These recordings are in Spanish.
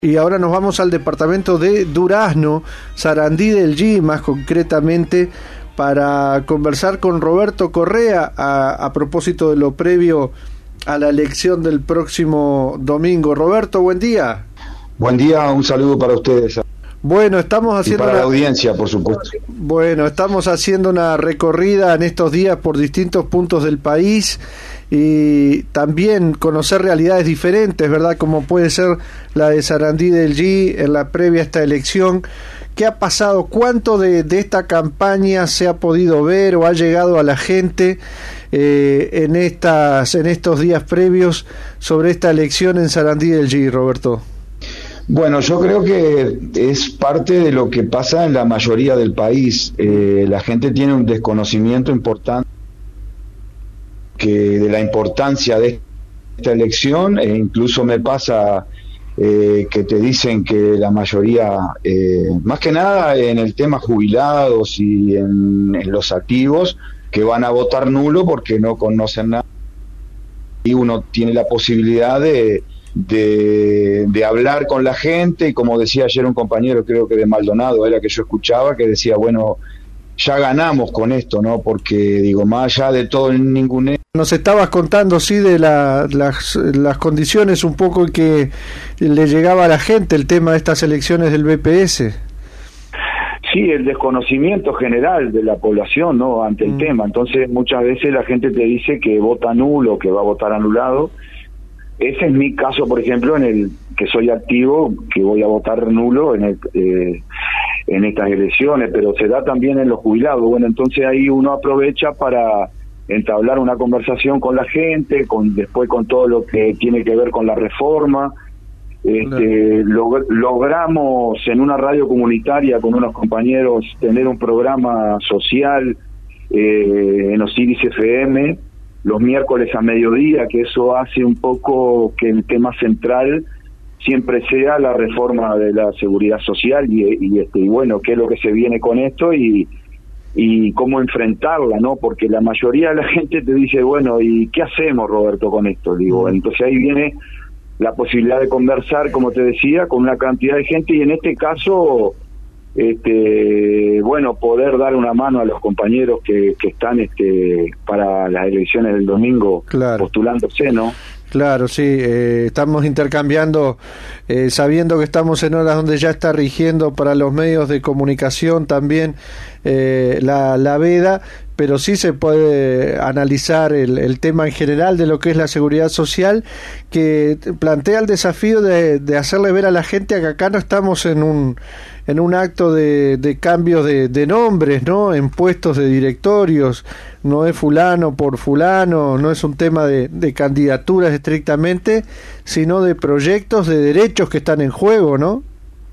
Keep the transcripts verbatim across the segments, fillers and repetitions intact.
Y ahora nos vamos al departamento de Durazno, Sarandí del G, más concretamente, para conversar con Roberto Correa a, a propósito de lo previo a la elección del próximo domingo. Roberto, buen día. Buen día, un saludo para ustedes. Bueno, estamos haciendo y para una... la audiencia, por supuesto. Bueno, estamos haciendo una recorrida en estos días por distintos puntos del país y también conocer realidades diferentes, ¿verdad? Como puede ser la de Sarandí del G en la previa a esta elección. ¿Qué ha pasado? ¿Cuánto de, de esta campaña se ha podido ver o ha llegado a la gente eh, en estas en estos días previos sobre esta elección en Sarandí del G, Roberto? Bueno, yo creo que es parte de lo que pasa en la mayoría del país. Eh, la gente tiene un desconocimiento importante que de la importancia de esta elección, e incluso me pasa eh, que te dicen que la mayoría, eh, más que nada en el tema jubilados y en, en los activos, que van a votar nulo porque no conocen nada, y uno tiene la posibilidad de De, de hablar con la gente, y como decía ayer un compañero, creo que de Maldonado era que yo escuchaba, que decía, bueno, ya ganamos con esto, ¿no? Porque, digo, más allá de todo el ningún... Nos estabas contando, sí, de la, las, las condiciones un poco que le llegaba a la gente el tema de estas elecciones del B P S. Sí, el desconocimiento general de la población, ¿no?, ante el mm. tema. Entonces, muchas veces la gente te dice que vota nulo, que va a votar anulado. Ese es mi caso, por ejemplo, en el que soy activo, que voy a votar nulo en el, eh, en estas elecciones, pero se da también en los jubilados. Bueno, entonces ahí uno aprovecha para entablar una conversación con la gente, con después con todo lo que tiene que ver con la reforma. Este, no. log- logramos en una radio comunitaria con unos compañeros tener un programa social eh, en Osiris F M, los miércoles a mediodía, que eso hace un poco que el tema central siempre sea la reforma de la seguridad social y, y este y bueno, qué es lo que se viene con esto y y cómo enfrentarla, ¿no? Porque la mayoría de la gente te dice, bueno, ¿y qué hacemos, Roberto, con esto? Digo, entonces ahí viene la posibilidad de conversar, como te decía, con una cantidad de gente, y en este caso este bueno, poder dar una mano a los compañeros que, que están este para las elecciones del domingo, claro, postulándose, ¿no? Claro, sí, eh, estamos intercambiando, eh, sabiendo que estamos en horas donde ya está rigiendo para los medios de comunicación también eh, la, la veda, pero sí se puede analizar el, el tema en general de lo que es la seguridad social, que plantea el desafío de, de hacerle ver a la gente que acá no estamos en un en un acto de, de cambios de, de nombres, ¿no? En puestos de directorios, no es fulano por fulano, no es un tema de, de candidaturas estrictamente, sino de proyectos, de derechos que están en juego, ¿no?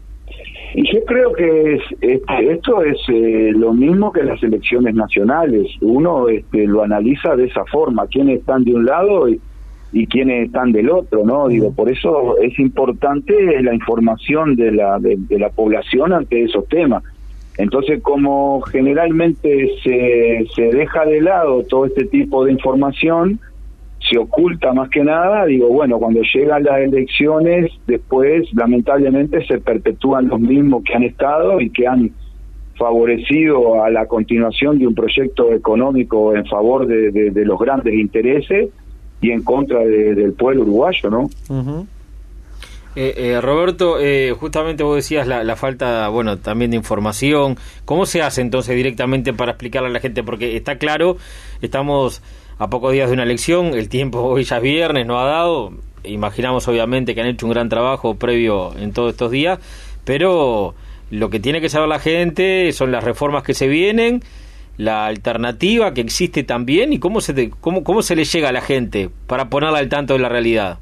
Y yo creo que es, este, esto es eh, lo mismo que las elecciones nacionales. Uno este, lo analiza de esa forma, quiénes están de un lado y, y quiénes están del otro, ¿no? Digo, por eso es importante la información de la de, de la población ante esos temas. Entonces, como generalmente se, se deja de lado todo este tipo de información, se oculta más que nada, digo, bueno, cuando llegan las elecciones, después, lamentablemente, se perpetúan los mismos que han estado y que han favorecido a la continuación de un proyecto económico en favor de, de, de los grandes intereses y en contra de, del pueblo uruguayo, ¿no? Uh-huh. Eh, eh, Roberto, eh, justamente vos decías la, la falta, bueno, también de información. ¿Cómo se hace entonces directamente para explicarle a la gente? Porque está claro, estamos a pocos días de una elección, el tiempo hoy ya es viernes, no ha dado, imaginamos obviamente que han hecho un gran trabajo previo en todos estos días, pero lo que tiene que saber la gente son las reformas que se vienen, la alternativa que existe también, y cómo se te, cómo, cómo se le llega a la gente para ponerla al tanto de la realidad.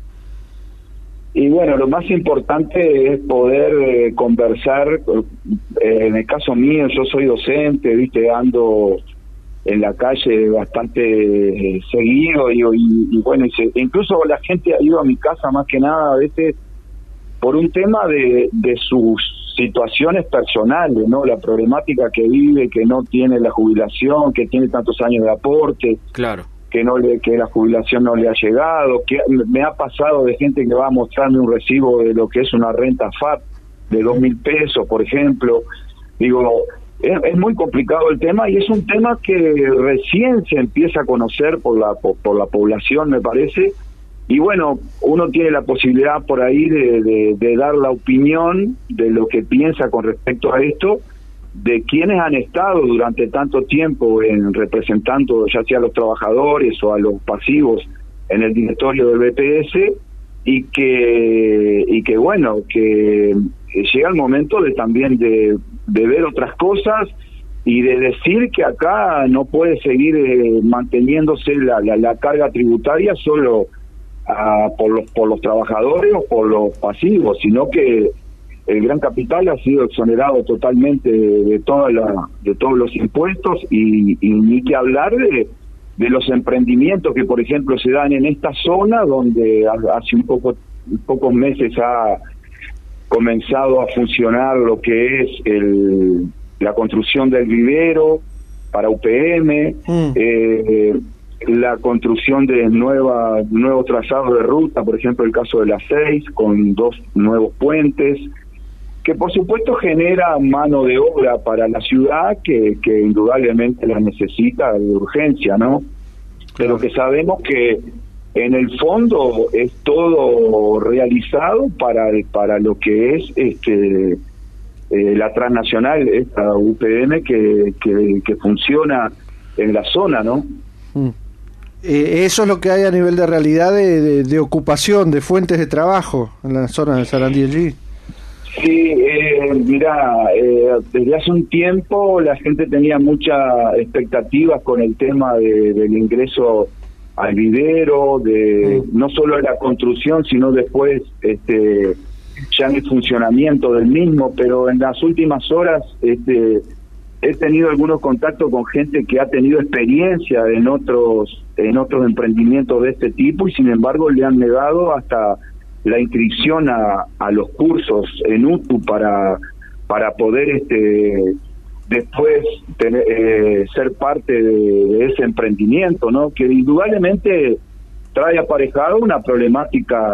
Y bueno, lo más importante es poder eh, conversar, eh, en el caso mío, yo soy docente, viste, ando en la calle bastante eh, seguido y, y, y bueno, y se, incluso la gente ha ido a mi casa más que nada a veces por un tema de, de sus situaciones personales, ¿no? La problemática que vive, que no tiene la jubilación, que tiene tantos años de aporte. Claro. que no le, que la jubilación no le ha llegado, que me ha pasado de gente que va a mostrarme un recibo de lo que es una renta F A P de dos mil pesos, por ejemplo. Digo, es, es muy complicado el tema y es un tema que recién se empieza a conocer por la por, por la población, me parece. Y bueno, uno tiene la posibilidad por ahí de, de, de dar la opinión de lo que piensa con respecto a esto, de quienes han estado durante tanto tiempo en representando ya sea a los trabajadores o a los pasivos en el directorio del B P S, y que y que bueno, que llega el momento de también de, de ver otras cosas y de decir que acá no puede seguir eh, manteniéndose la, la, la carga tributaria solo a, por los por los trabajadores o por los pasivos, sino que el gran capital ha sido exonerado totalmente de, de toda la de todos los impuestos, y, y ni que hablar de, de los emprendimientos que por ejemplo se dan en esta zona, donde hace un poco pocos meses ha comenzado a funcionar lo que es el la construcción del vivero para U P M, mm. eh, la construcción de nueva nuevos trazados de ruta, por ejemplo el caso de la seis, con dos nuevos puentes, que por supuesto genera mano de obra para la ciudad que, que indudablemente la necesita de urgencia, ¿no? Pero que sabemos que en el fondo es todo realizado para para lo que es este eh, la transnacional, esta U P M que, que, que funciona en la zona, ¿no? Mm. Eh, eso es lo que hay a nivel de realidad de, de, de ocupación, de fuentes de trabajo en la zona de Sarandí allí. Sí, eh, mira, eh, desde hace un tiempo la gente tenía muchas expectativas con el tema de, del ingreso al vivero, de mm. no solo de la construcción, sino después este, ya en el funcionamiento del mismo, pero en las últimas horas este, he tenido algunos contactos con gente que ha tenido experiencia en otros, en otros emprendimientos de este tipo y sin embargo le han negado hasta la inscripción a, a los cursos en U T U para para poder este después tener, eh, ser parte de, de ese emprendimiento, ¿no? Que indudablemente trae aparejado una problemática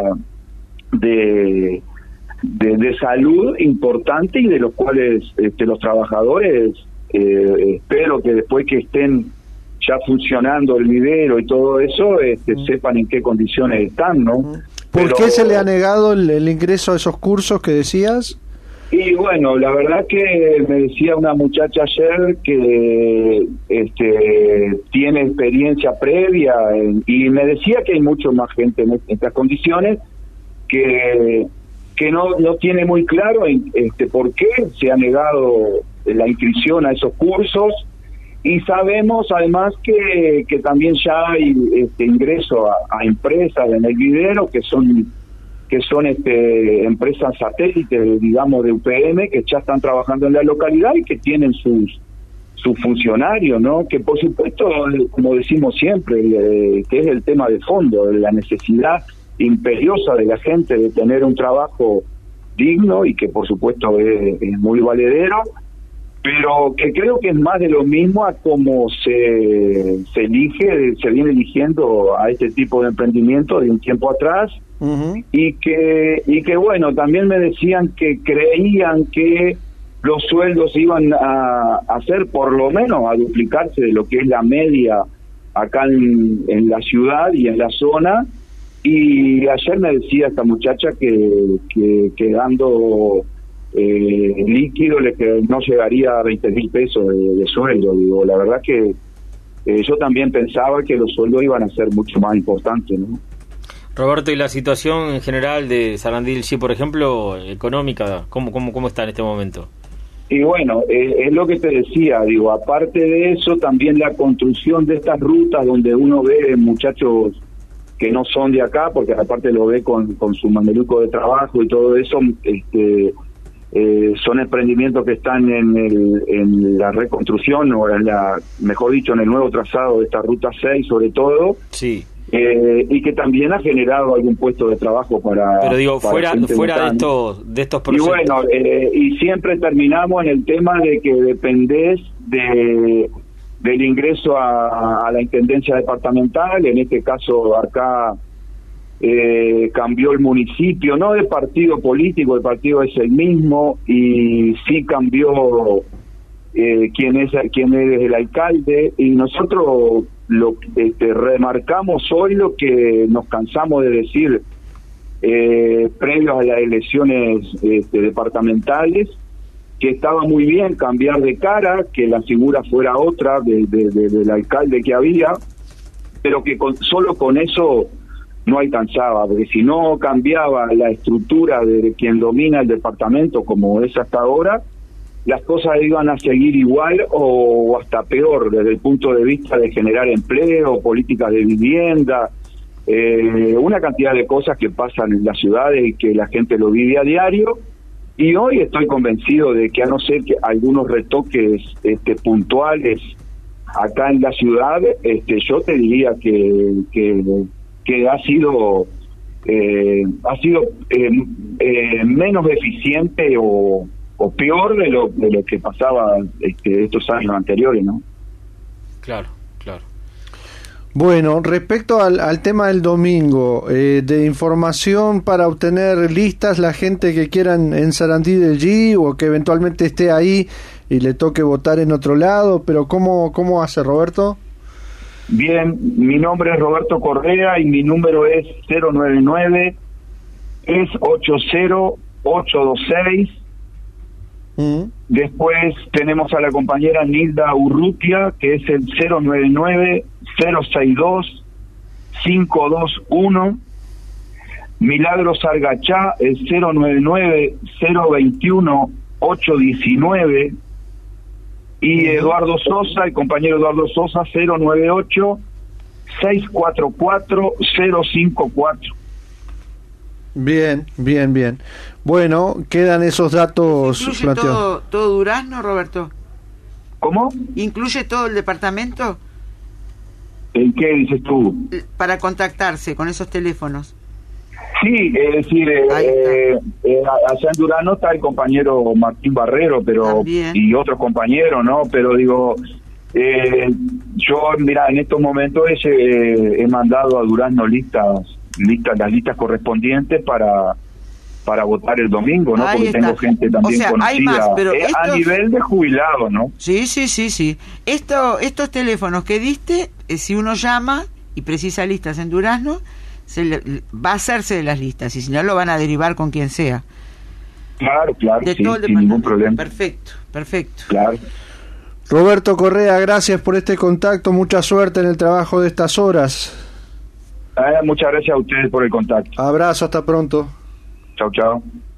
de, de de salud importante y de los cuales este, los trabajadores eh, espero que después que estén ya funcionando el vivero y todo eso este, uh-huh. sepan en qué condiciones están, ¿no? Uh-huh. ¿Por Pero, qué se le ha negado el, el ingreso a esos cursos que decías? Y bueno, la verdad que me decía una muchacha ayer que este tiene experiencia previa en, y me decía que hay mucho más gente en estas condiciones que que no no tiene muy claro este por qué se ha negado la inscripción a esos cursos. Y sabemos además que, que también ya hay este ingreso a, a empresas en el vivero que son que son este empresas satélites, digamos, de U P M, que ya están trabajando en la localidad y que tienen sus sus funcionarios, ¿no? Que por supuesto, como decimos siempre, eh, que es el tema de fondo, de la necesidad imperiosa de la gente de tener un trabajo digno y que por supuesto es, es muy valedero, pero que creo que es más de lo mismo a cómo se, se elige, se viene eligiendo a este tipo de emprendimiento de un tiempo atrás, uh-huh. y que y que bueno, también me decían que creían que los sueldos iban a hacer por lo menos a duplicarse de lo que es la media acá en, en la ciudad y en la zona, y ayer me decía esta muchacha que, que, que dando Eh, líquido le que no llegaría a veinte mil pesos de, de sueldo. Digo, la verdad que eh, yo también pensaba que los sueldos iban a ser mucho más importantes, ¿no? Roberto, ¿y la situación en general de Sarandí del Chi, por ejemplo, económica, cómo cómo cómo está en este momento? Y bueno, eh, es lo que te decía, digo, aparte de eso, también la construcción de estas rutas donde uno ve muchachos que no son de acá, porque aparte lo ve con, con su mameluco de trabajo y todo eso, este Eh, son emprendimientos que están en, el, en la reconstrucción o en la, mejor dicho, en el nuevo trazado de esta ruta seis sobre todo, sí, eh, y que también ha generado algún puesto de trabajo para. Pero digo, para fuera fuera de estos de estos proyectos. Y bueno, eh, y siempre terminamos en el tema de que dependés de del ingreso a, a la intendencia departamental. En este caso acá eh, cambió el municipio, no de partido político, el partido es el mismo, y sí cambió eh, quién es quién es el alcalde, y nosotros lo este, remarcamos hoy lo que nos cansamos de decir eh, previos a las elecciones este, departamentales, que estaba muy bien cambiar de cara, que la figura fuera otra de, de, de, del alcalde que había, pero que con, solo con eso no alcanzaba, porque si no cambiaba la estructura de quien domina el departamento como es hasta ahora, las cosas iban a seguir igual o hasta peor desde el punto de vista de generar empleo, políticas de vivienda, eh, una cantidad de cosas que pasan en las ciudades y que la gente lo vive a diario. Y hoy estoy convencido de que, a no ser que algunos retoques este, puntuales acá en la ciudad, este, yo te diría que que, que ha sido eh, ha sido eh, eh, menos eficiente o, o peor de lo de lo que pasaba este, estos años anteriores, ¿no? Claro, claro. Bueno, respecto al, al tema del domingo, eh, de información para obtener listas, la gente que quieran en Sarandí del G o que eventualmente esté ahí y le toque votar en otro lado, pero ¿cómo, cómo hace, Roberto? Bien, mi nombre es Roberto Correa y mi número es cero nueve nueve, tres ocho cero, ocho dos seis. Mm. Después tenemos a la compañera Nilda Urrutia, que es el cero nueve nueve, cero seis dos, cinco dos uno. Milagros Argachá, el cero nueve nueve, cero veintiuno, ocho diecinueve. Y Eduardo Sosa, el compañero Eduardo Sosa, cero nueve ocho, seis cuatro cuatro, cero cinco cuatro. Bien, bien, bien. Bueno, quedan esos datos ¿Incluye planteados. todo, todo Durazno, Roberto? ¿Cómo? ¿Incluye todo el departamento? ¿En qué dices tú? Para contactarse con esos teléfonos. Sí, es decir, eh, eh, eh, allá en Durazno está el compañero Martín Barrero, pero También. Y otros compañeros, ¿no? Pero digo, eh, yo, mira, en estos momentos he, eh, he mandado a Durazno listas, listas, las listas correspondientes para para votar el domingo, ¿no? Ahí Porque está. tengo gente también O sea, conocida hay más, pero eh, estos... a nivel de jubilado, ¿no? Sí, sí, sí, sí. Esto, estos teléfonos que diste, eh, si uno llama y precisa listas en Durazno, se le, va a hacerse de las listas, y si no lo van a derivar con quien sea. Claro, claro, de sí, todo el sin ningún problema. Perfecto, perfecto. Claro. Roberto Correa, gracias por este contacto, mucha suerte en el trabajo de estas horas. Eh, muchas gracias a ustedes por el contacto. Abrazo, hasta pronto. Chao, chao.